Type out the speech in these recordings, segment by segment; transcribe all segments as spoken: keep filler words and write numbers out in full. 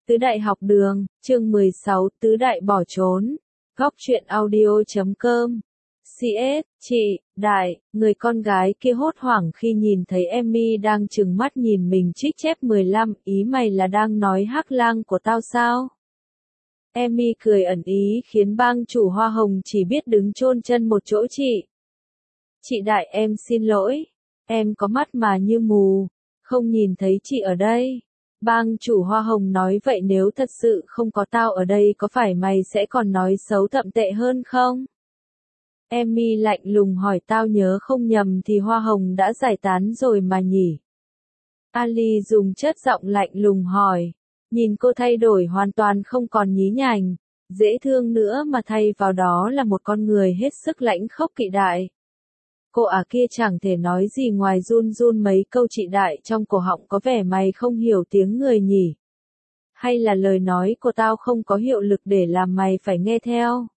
Tứ Đại học đường, chương mười sáu, Tứ Đại bỏ trốn. Góc truyện audio chấm com. xê ét, chị, Đại, người con gái kia hốt hoảng khi nhìn thấy Emmy đang trừng mắt nhìn mình trích chép mười lăm, ý mày là đang nói Hắc Lang của tao sao? Emmy cười ẩn ý khiến bang chủ hoa hồng chỉ biết đứng chôn chân một chỗ chị. Chị Đại em xin lỗi, em có mắt mà như mù, không nhìn thấy chị ở đây. Bang chủ hoa hồng nói vậy nếu thật sự không có tao ở đây có phải mày sẽ còn nói xấu thậm tệ hơn không? Emmy lạnh lùng hỏi tao nhớ không nhầm thì hoa hồng đã giải tán rồi mà nhỉ? Ali dùng chất giọng lạnh lùng hỏi. Nhìn cô thay đổi hoàn toàn không còn nhí nhảnh, dễ thương nữa mà thay vào đó là một con người hết sức lãnh khốc kỵ đại. Cô à kia chẳng thể nói gì ngoài run run mấy câu chị Đại trong cổ họng có vẻ mày không hiểu tiếng người nhỉ? Hay là lời nói của tao không có hiệu lực để làm mày phải nghe theo?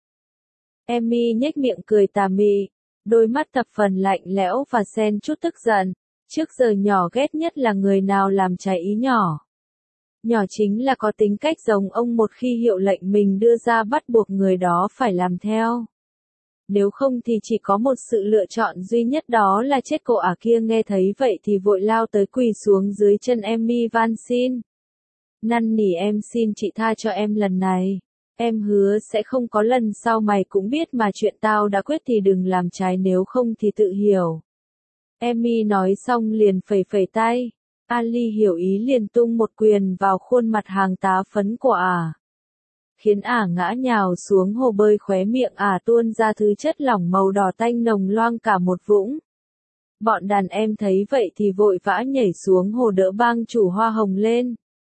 Emmy nhếch miệng cười tà mị, đôi mắt thập phần lạnh lẽo và xen chút tức giận. Trước giờ nhỏ ghét nhất là người nào làm trái ý nhỏ. Nhỏ chính là có tính cách giống ông một khi hiệu lệnh mình đưa ra bắt buộc người đó phải làm theo. Nếu không thì chỉ có một sự lựa chọn duy nhất đó là chết. Cô ả kia nghe thấy vậy thì vội lao tới quỳ xuống dưới chân Emmy van xin. Năn nỉ em xin chị tha cho em lần này. Em hứa sẽ không có lần sau mày cũng biết mà chuyện tao đã quyết thì đừng làm trái nếu không thì tự hiểu. Emmy nói xong liền phẩy phẩy tay. Ali hiểu ý liền tung một quyền vào khuôn mặt hàng tá phấn của ả. Khiến ả ngã nhào xuống hồ bơi, khóe miệng ả tuôn ra thứ chất lỏng màu đỏ tanh nồng loang cả một vũng. Bọn đàn em thấy vậy thì vội vã nhảy xuống hồ đỡ bang chủ hoa hồng lên.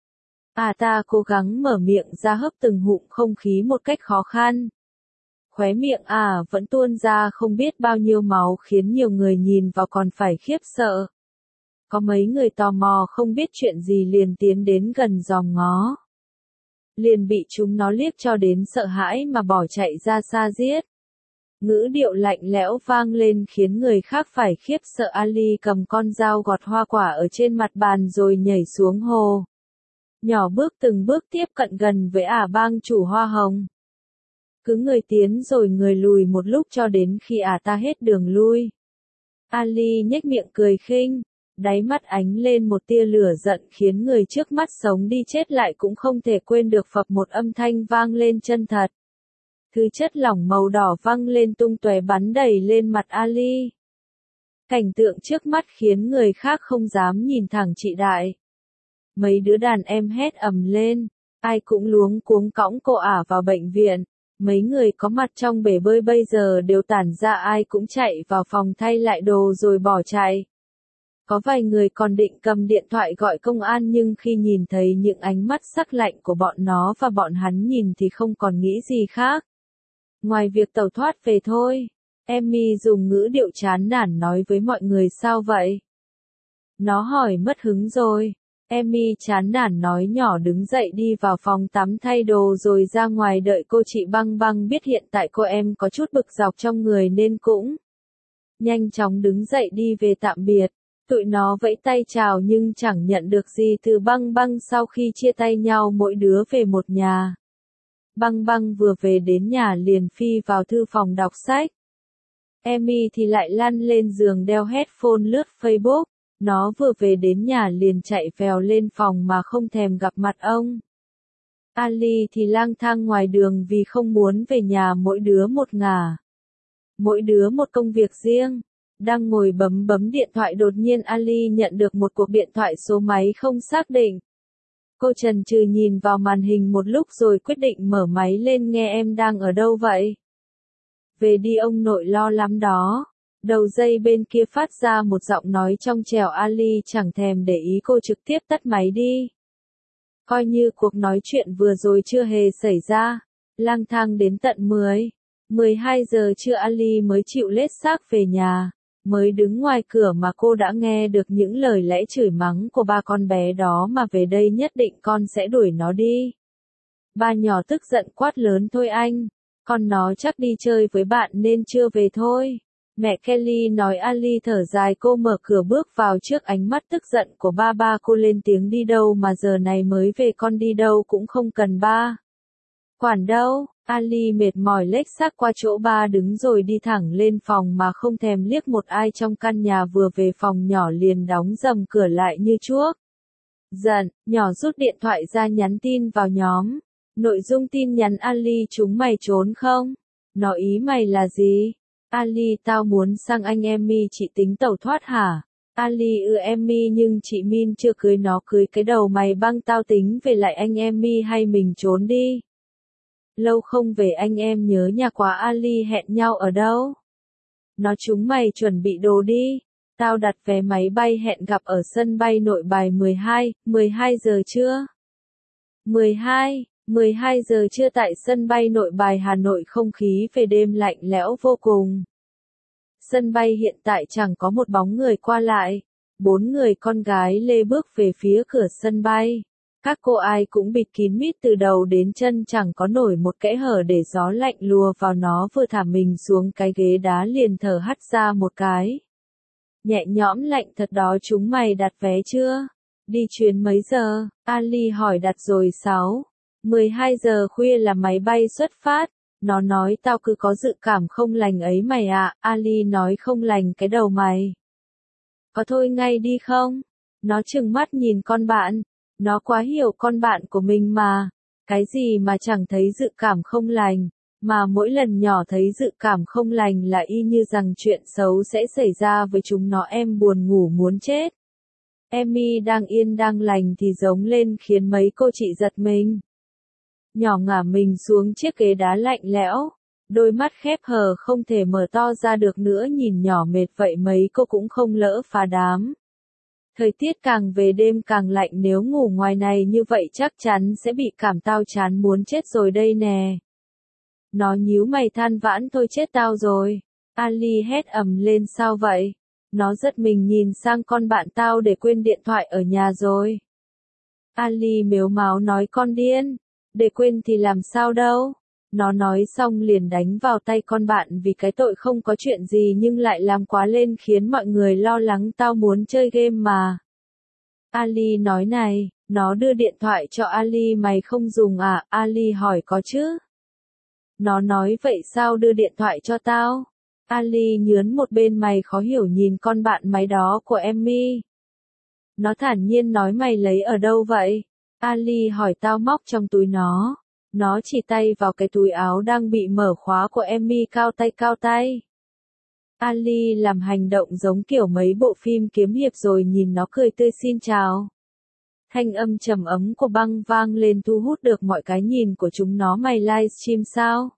Ả ta cố gắng mở miệng ra hấp từng ngụm không khí một cách khó khăn. Khóe miệng ả vẫn tuôn ra không biết bao nhiêu máu khiến nhiều người nhìn vào còn phải khiếp sợ. Có mấy người tò mò không biết chuyện gì liền tiến đến gần dòm ngó. Liền bị chúng nó liếc cho đến sợ hãi mà bỏ chạy ra xa giết. Ngữ điệu lạnh lẽo vang lên khiến người khác phải khiếp sợ. Ali cầm con dao gọt hoa quả ở trên mặt bàn rồi nhảy xuống hồ. Nhỏ bước từng bước tiếp cận gần với ả bang chủ hoa hồng. Cứ người tiến rồi người lùi một lúc cho đến khi ả ta hết đường lui. Ali nhếch miệng cười khinh. Đáy mắt ánh lên một tia lửa giận khiến người trước mắt sống đi chết lại cũng không thể quên được phập một âm thanh vang lên chân thật. Thứ chất lỏng màu đỏ văng lên tung tóe bắn đầy lên mặt Ali. Cảnh tượng trước mắt khiến người khác không dám nhìn thẳng chị Đại. Mấy đứa đàn em hét ầm lên, ai cũng luống cuống cõng cô ả vào bệnh viện. Mấy người có mặt trong bể bơi bây giờ đều tản ra, ai cũng chạy vào phòng thay lại đồ rồi bỏ chạy. Có vài người còn định cầm điện thoại gọi công an nhưng khi nhìn thấy những ánh mắt sắc lạnh của bọn nó và bọn hắn nhìn thì không còn nghĩ gì khác. Ngoài việc tẩu thoát về thôi. Emmy dùng ngữ điệu chán nản nói với mọi người sao vậy? Nó hỏi mất hứng rồi. Emmy chán nản nói nhỏ đứng dậy đi vào phòng tắm thay đồ rồi ra ngoài đợi cô chị Băng Băng biết hiện tại cô em có chút bực dọc trong người nên cũng nhanh chóng đứng dậy đi về tạm biệt. Tụi nó vẫy tay chào nhưng chẳng nhận được gì từ Băng Băng sau khi chia tay nhau mỗi đứa về một nhà. Băng Băng vừa về đến nhà liền phi vào thư phòng đọc sách. Emmy thì lại lăn lên giường đeo headphone lướt Facebook. Nó vừa về đến nhà liền chạy vèo lên phòng mà không thèm gặp mặt ông. Ali thì lang thang ngoài đường vì không muốn về nhà, mỗi đứa một ngả. Mỗi đứa một công việc riêng. Đang ngồi bấm bấm điện thoại đột nhiên Ali nhận được một cuộc điện thoại số máy không xác định. Cô chần chừ nhìn vào màn hình một lúc rồi quyết định mở máy lên. Nghe em đang ở đâu vậy? Về đi ông nội lo lắm đó. Đầu dây bên kia phát ra một giọng nói trong trẻo. Ali chẳng thèm để ý cô trực tiếp tắt máy đi. Coi như cuộc nói chuyện vừa rồi chưa hề xảy ra. Lang thang đến tận mười, mười hai giờ trưa Ali mới chịu lết xác về nhà. Mới đứng ngoài cửa mà cô đã nghe được những lời lẽ chửi mắng của ba con bé đó mà về đây nhất định con sẽ đuổi nó đi. Ba nhỏ tức giận quát lớn thôi anh, con nó chắc đi chơi với bạn nên chưa về thôi. Mẹ Kelly nói Ali thở dài cô mở cửa bước vào trước ánh mắt tức giận của ba ba cô lên tiếng đi đâu mà giờ này mới về con đi đâu cũng không cần ba. Quản đâu, Ali mệt mỏi lếch xác qua chỗ ba đứng rồi đi thẳng lên phòng mà không thèm liếc một ai trong căn nhà vừa về phòng nhỏ liền đóng dầm cửa lại như chuốc. Giận, nhỏ rút điện thoại ra nhắn tin vào nhóm. Nội dung tin nhắn Ali chúng mày trốn không? Nó ý mày là gì? Ali tao muốn sang anh Emmy chị tính tẩu thoát hả? Ali ư Emmy nhưng chị Min chưa cưới nó cưới cái đầu mày băng tao tính về lại anh Emmy hay mình trốn đi? Lâu không về anh em nhớ nhà quá Ali hẹn nhau ở đâu? Nó chúng mày chuẩn bị đồ đi. Tao đặt vé máy bay hẹn gặp ở sân bay Nội Bài mười hai, mười hai giờ trưa. mười hai, mười hai giờ trưa tại sân bay Nội Bài Hà Nội không khí về đêm lạnh lẽo vô cùng. Sân bay hiện tại chẳng có một bóng người qua lại. Bốn người con gái lê bước về phía cửa sân bay. Các cô ai cũng bịt kín mít từ đầu đến chân chẳng có nổi một kẽ hở để gió lạnh lùa vào nó vừa thả mình xuống cái ghế đá liền thở hắt ra một cái. Nhẹ nhõm lạnh thật đó chúng mày đặt vé chưa? Đi chuyến mấy giờ? Ali hỏi đặt rồi sáu. mười hai giờ khuya là máy bay xuất phát. Nó nói tao cứ có dự cảm không lành ấy mày ạ. Ali nói không lành cái đầu mày. Có thôi ngay đi không? Nó trừng mắt nhìn con bạn. Nó quá hiểu con bạn của mình mà. Cái gì mà chẳng thấy dự cảm không lành. Mà mỗi lần nhỏ thấy dự cảm không lành là y như rằng chuyện xấu sẽ xảy ra với chúng nó. Em buồn ngủ muốn chết. Emmy đang yên đang lành thì giống lên khiến mấy cô chị giật mình. Nhỏ ngả mình xuống chiếc ghế đá lạnh lẽo. Đôi mắt khép hờ không thể mở to ra được nữa nhìn nhỏ mệt vậy mấy cô cũng không lỡ phá đám. Thời tiết càng về đêm càng lạnh nếu ngủ ngoài này như vậy chắc chắn sẽ bị cảm tao chán muốn chết rồi đây nè. Nó nhíu mày than vãn thôi chết tao rồi. Ali hét ầm lên sao vậy? Nó giật mình nhìn sang con bạn tao để quên điện thoại ở nhà rồi. Ali mếu máo nói con điên. Để quên thì làm sao đâu. Nó nói xong liền đánh vào tay con bạn vì cái tội không có chuyện gì nhưng lại làm quá lên khiến mọi người lo lắng tao muốn chơi game mà. Ali nói này, nó đưa điện thoại cho Ali mày không dùng à? Ali hỏi có chứ. Nó nói vậy sao đưa điện thoại cho tao? Ali nhướn một bên mày khó hiểu nhìn con bạn mày đó của Emmy. Nó thản nhiên nói mày lấy ở đâu vậy? Ali hỏi tao móc trong túi nó. Nó chỉ tay vào cái túi áo đang bị mở khóa của Emmy cao tay cao tay. Ali làm hành động giống kiểu mấy bộ phim kiếm hiệp rồi nhìn nó cười tươi xin chào. Thanh âm trầm ấm của Băng vang lên thu hút được mọi cái nhìn của chúng nó mày livestream sao?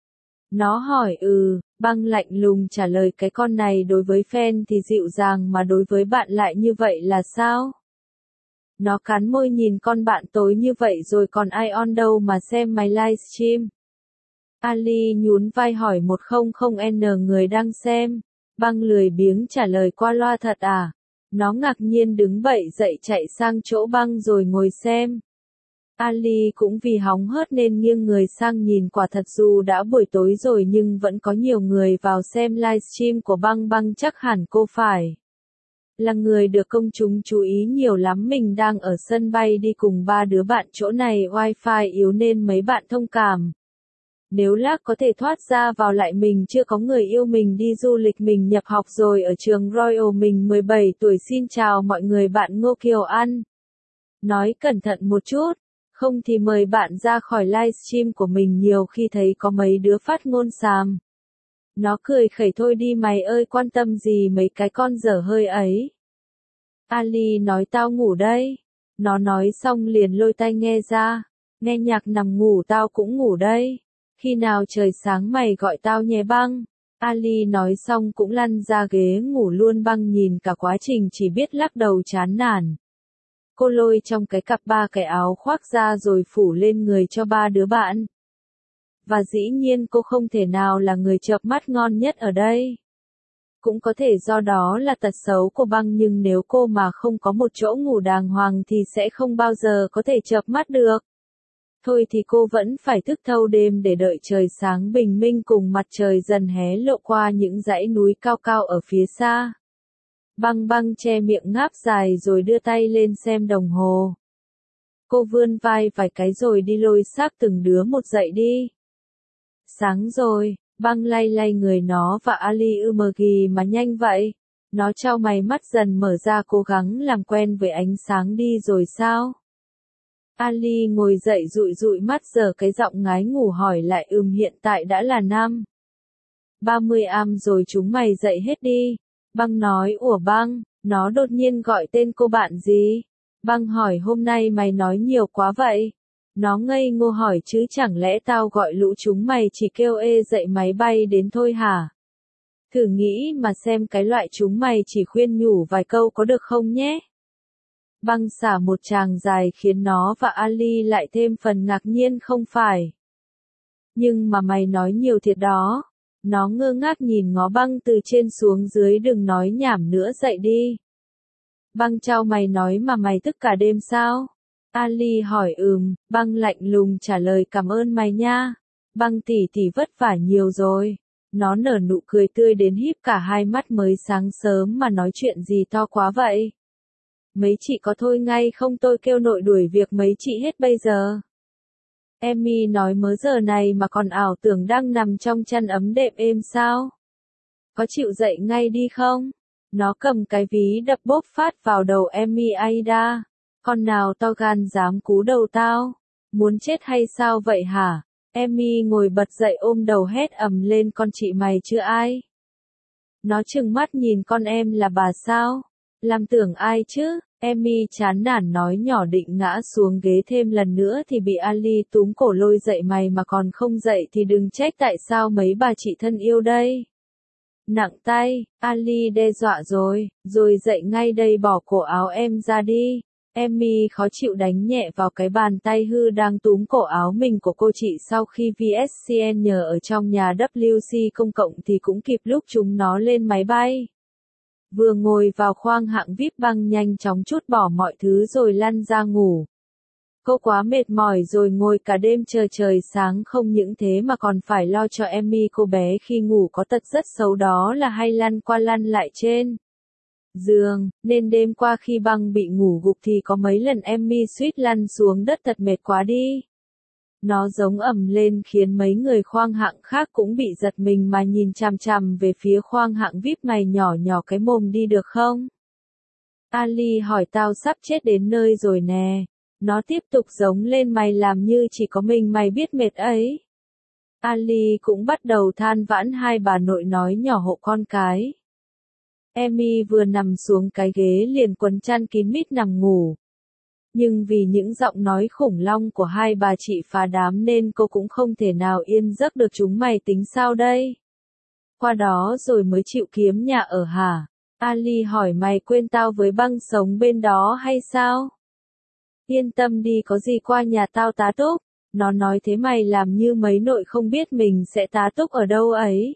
Nó hỏi ừ, Băng lạnh lùng trả lời cái con này đối với fan thì dịu dàng mà đối với bạn lại như vậy là sao? Nó cắn môi nhìn con bạn tối như vậy rồi còn ai on đâu mà xem mày livestream. Ali nhún vai hỏi một không không n người đang xem. Băng lười biếng trả lời qua loa thật à? Nó ngạc nhiên đứng bậy dậy chạy sang chỗ Băng rồi ngồi xem. Ali cũng vì hóng hớt nên nghiêng người sang nhìn quả thật dù đã buổi tối rồi nhưng vẫn có nhiều người vào xem livestream của Băng Băng chắc hẳn cô phải là người được công chúng chú ý nhiều lắm mình đang ở sân bay đi cùng ba đứa bạn chỗ này wifi yếu nên mấy bạn thông cảm. Nếu lác có thể thoát ra vào lại mình chưa có người yêu mình đi du lịch mình nhập học rồi ở trường Royal mình mười bảy tuổi xin chào mọi người bạn Ngô Kiều An. Nói cẩn thận một chút, không thì mời bạn ra khỏi livestream của mình nhiều khi thấy có mấy đứa phát ngôn xàm. Nó cười khẩy thôi đi mày ơi quan tâm gì mấy cái con dở hơi ấy. Ali nói tao ngủ đây. Nó nói xong liền lôi tai nghe ra. Nghe nhạc nằm ngủ tao cũng ngủ đây. Khi nào trời sáng mày gọi tao nhé Băng. Ali nói xong cũng lăn ra ghế ngủ luôn Băng nhìn cả quá trình chỉ biết lắc đầu chán nản. Cô lôi trong cái cặp ba cái áo khoác ra rồi phủ lên người cho ba đứa bạn. Và dĩ nhiên cô không thể nào là người chợp mắt ngon nhất ở đây. Cũng có thể do đó là tật xấu của Băng nhưng nếu cô mà không có một chỗ ngủ đàng hoàng thì sẽ không bao giờ có thể chợp mắt được. thôi thì cô vẫn phải thức thâu đêm để đợi trời sáng bình minh cùng mặt trời dần hé lộ qua những dãy núi cao cao ở phía xa. Băng băng che miệng ngáp dài rồi đưa tay lên xem đồng hồ. Cô vươn vai vài cái rồi đi lôi xác từng đứa một dậy đi. Sáng rồi, băng lay lay người nó và Ali ư mờ gì mà nhanh vậy. Nó chau mày mắt dần mở ra cố gắng làm quen với ánh sáng đi rồi sao? Ali ngồi dậy dụi dụi mắt giờ cái giọng ngái ngủ hỏi lại ừm hiện tại đã là năm. ba mươi am rồi chúng mày dậy hết đi. Băng nói ủa băng, nó đột nhiên gọi tên cô bạn gì? Băng hỏi hôm nay mày nói nhiều quá vậy. Nó ngây ngô hỏi chứ chẳng lẽ tao gọi lũ chúng mày chỉ kêu ê dậy máy bay đến thôi hả? Thử nghĩ mà xem cái loại chúng mày chỉ khuyên nhủ vài câu có được không nhé? Băng xả một tràng dài khiến nó và Ali lại thêm phần ngạc nhiên không phải. Nhưng mà mày nói nhiều thiệt đó. Nó ngơ ngác nhìn ngó băng từ trên xuống dưới đừng nói nhảm nữa dậy đi. Băng chau mày nói mà mày tức cả đêm sao? Ali hỏi ừm, băng lạnh lùng trả lời cảm ơn mày nha. Băng tỉ tỉ vất vả nhiều rồi. Nó nở nụ cười tươi đến híp cả hai mắt mới sáng sớm mà nói chuyện gì to quá vậy. Mấy chị có thôi ngay không tôi kêu nội đuổi việc mấy chị hết bây giờ. Emmy nói mớ giờ này mà còn ảo tưởng đang nằm trong chăn ấm đệm êm sao? Có chịu dậy ngay đi không? Nó cầm cái ví đập bốp phát vào đầu Emmy Aida. Con nào to gan dám cú đầu tao? Muốn chết hay sao vậy hả? Emmy ngồi bật dậy ôm đầu hét ầm lên con chị mày chứ ai? Nó trừng mắt nhìn con em là bà sao? Làm tưởng ai chứ? Emmy chán nản nói nhỏ định ngã xuống ghế thêm lần nữa thì bị Ali túm cổ lôi dậy mày mà còn không dậy thì đừng trách tại sao mấy bà chị thân yêu đây. Nặng tay, Ali đe dọa rồi, rồi dậy ngay đây bỏ cổ áo em ra đi. Emmy khó chịu đánh nhẹ vào cái bàn tay hư đang túm cổ áo mình của cô chị sau khi vê ét xê en nhờ ở trong nhà vê xê công cộng thì cũng kịp lúc chúng nó lên máy bay. Vừa ngồi vào khoang hạng vi ai pi băng nhanh chóng trút bỏ mọi thứ rồi lăn ra ngủ. Cô quá mệt mỏi rồi ngồi cả đêm chờ trời sáng không những thế mà còn phải lo cho Emmy cô bé khi ngủ có tật rất xấu đó là hay lăn qua lăn lại trên giường, nên đêm qua khi băng bị ngủ gục thì có mấy lần Emmy suýt lăn xuống đất thật mệt quá đi. Nó giống ầm lên khiến mấy người khoang hạng khác cũng bị giật mình mà nhìn chằm chằm về phía khoang hạng vi ai pi mày nhỏ nhỏ cái mồm đi được không? Ali hỏi tao sắp chết đến nơi rồi nè. Nó tiếp tục giống lên mày làm như chỉ có mình mày biết mệt ấy. Ali cũng bắt đầu than vãn hai bà nội nói nhỏ hộ con cái. Emmy vừa nằm xuống cái ghế liền quấn chăn kín mít nằm ngủ. Nhưng vì những giọng nói khủng long của hai bà chị phá đám nên cô cũng không thể nào yên giấc được chúng mày tính sao đây? Qua đó rồi mới chịu kiếm nhà ở hả? Ali hỏi mày quên tao với băng sống bên đó hay sao? Yên tâm đi có gì qua nhà tao tá túc. Nó nói thế mày làm như mấy nội không biết mình sẽ tá túc ở đâu ấy.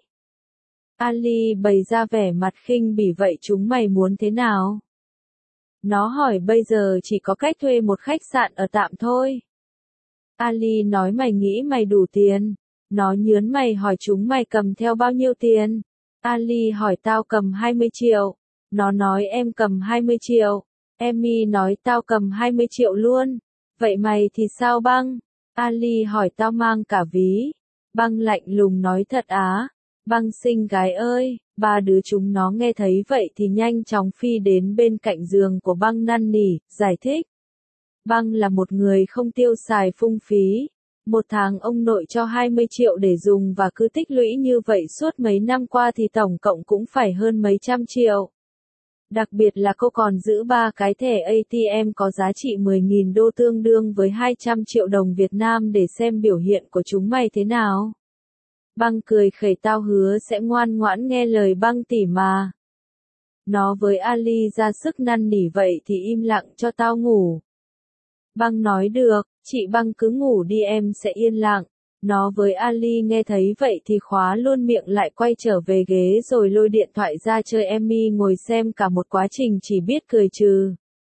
Ali bày ra vẻ mặt khinh bỉ vậy chúng mày muốn thế nào? Nó hỏi bây giờ chỉ có cách thuê một khách sạn ở tạm thôi. Ali nói mày nghĩ mày đủ tiền. Nó nhớn mày hỏi chúng mày cầm theo bao nhiêu tiền. Ali hỏi tao cầm hai mươi triệu. Nó nói em cầm hai mươi triệu. Emmy nói tao cầm hai mươi triệu luôn. Vậy mày thì sao băng? Ali hỏi tao mang cả ví. Băng lạnh lùng nói thật á. Băng xinh gái ơi, ba đứa chúng nó nghe thấy vậy thì nhanh chóng phi đến bên cạnh giường của băng năn nỉ, giải thích. Băng là một người không tiêu xài phung phí. Một tháng ông nội cho hai mươi triệu để dùng và cứ tích lũy như vậy suốt mấy năm qua thì tổng cộng cũng phải hơn mấy trăm triệu. Đặc biệt là cô còn giữ ba cái thẻ a tê em có giá trị mười nghìn đô tương đương với hai trăm triệu đồng Việt Nam để xem biểu hiện của chúng mày thế nào. Băng cười khẩy tao hứa sẽ ngoan ngoãn nghe lời băng tỉ mà. Nó với Ali ra sức năn nỉ vậy thì im lặng cho tao ngủ. Băng nói được, chị băng cứ ngủ đi em sẽ yên lặng. Nó với Ali nghe thấy vậy thì khóa luôn miệng lại quay trở về ghế rồi lôi điện thoại ra chơi Emmy ngồi xem cả một quá trình chỉ biết cười trừ.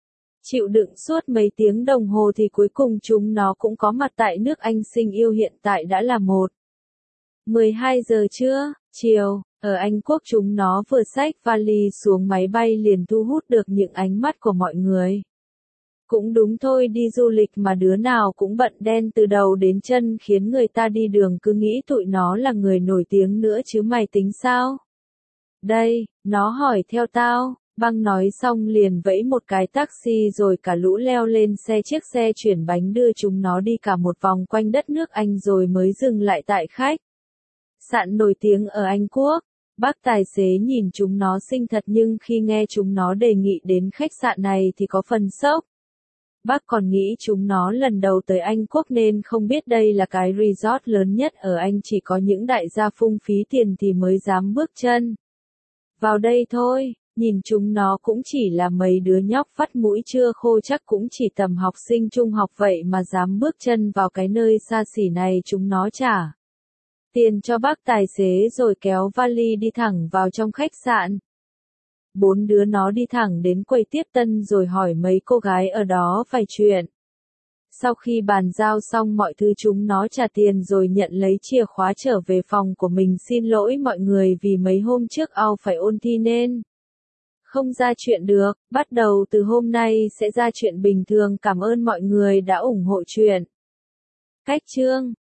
Chịu đựng suốt mấy tiếng đồng hồ thì cuối cùng chúng nó cũng có mặt tại nước Anh Sinh yêu hiện tại đã là một. mười hai giờ trưa, chiều, ở Anh Quốc chúng nó vừa xách vali xuống máy bay liền thu hút được những ánh mắt của mọi người. Cũng đúng thôi, đi du lịch mà đứa nào cũng bận đen từ đầu đến chân khiến người ta đi đường cứ nghĩ tụi nó là người nổi tiếng nữa chứ mày tính sao? Đây, nó hỏi theo tao. Băng nói xong liền vẫy một cái taxi rồi cả lũ leo lên xe, chiếc xe chuyển bánh đưa chúng nó đi cả một vòng quanh đất nước Anh rồi mới dừng lại tại khách sạn nổi tiếng ở Anh Quốc. Bác tài xế nhìn chúng nó xinh thật nhưng khi nghe chúng nó đề nghị đến khách sạn này thì có phần sốc. Bác còn nghĩ chúng nó lần đầu tới Anh Quốc nên không biết đây là cái resort lớn nhất ở Anh, chỉ có những đại gia phung phí tiền thì mới dám bước chân vào đây thôi. Nhìn chúng nó cũng chỉ là mấy đứa nhóc vắt mũi chưa khô, chắc cũng chỉ tầm học sinh trung học vậy mà dám bước chân vào cái nơi xa xỉ này. Chúng nó trả tiền cho bác tài xế rồi kéo vali đi thẳng vào trong khách sạn. Bốn đứa nó đi thẳng đến quầy tiếp tân rồi hỏi mấy cô gái ở đó vài chuyện. Sau khi bàn giao xong mọi thứ chúng nó trả tiền rồi nhận lấy chìa khóa trở về phòng của mình. Xin lỗi mọi người vì mấy hôm trước ao phải ôn thi nên không ra chuyện được, bắt đầu từ hôm nay sẽ ra chuyện bình thường. Cảm ơn mọi người đã ủng hộ chuyện. Cách chương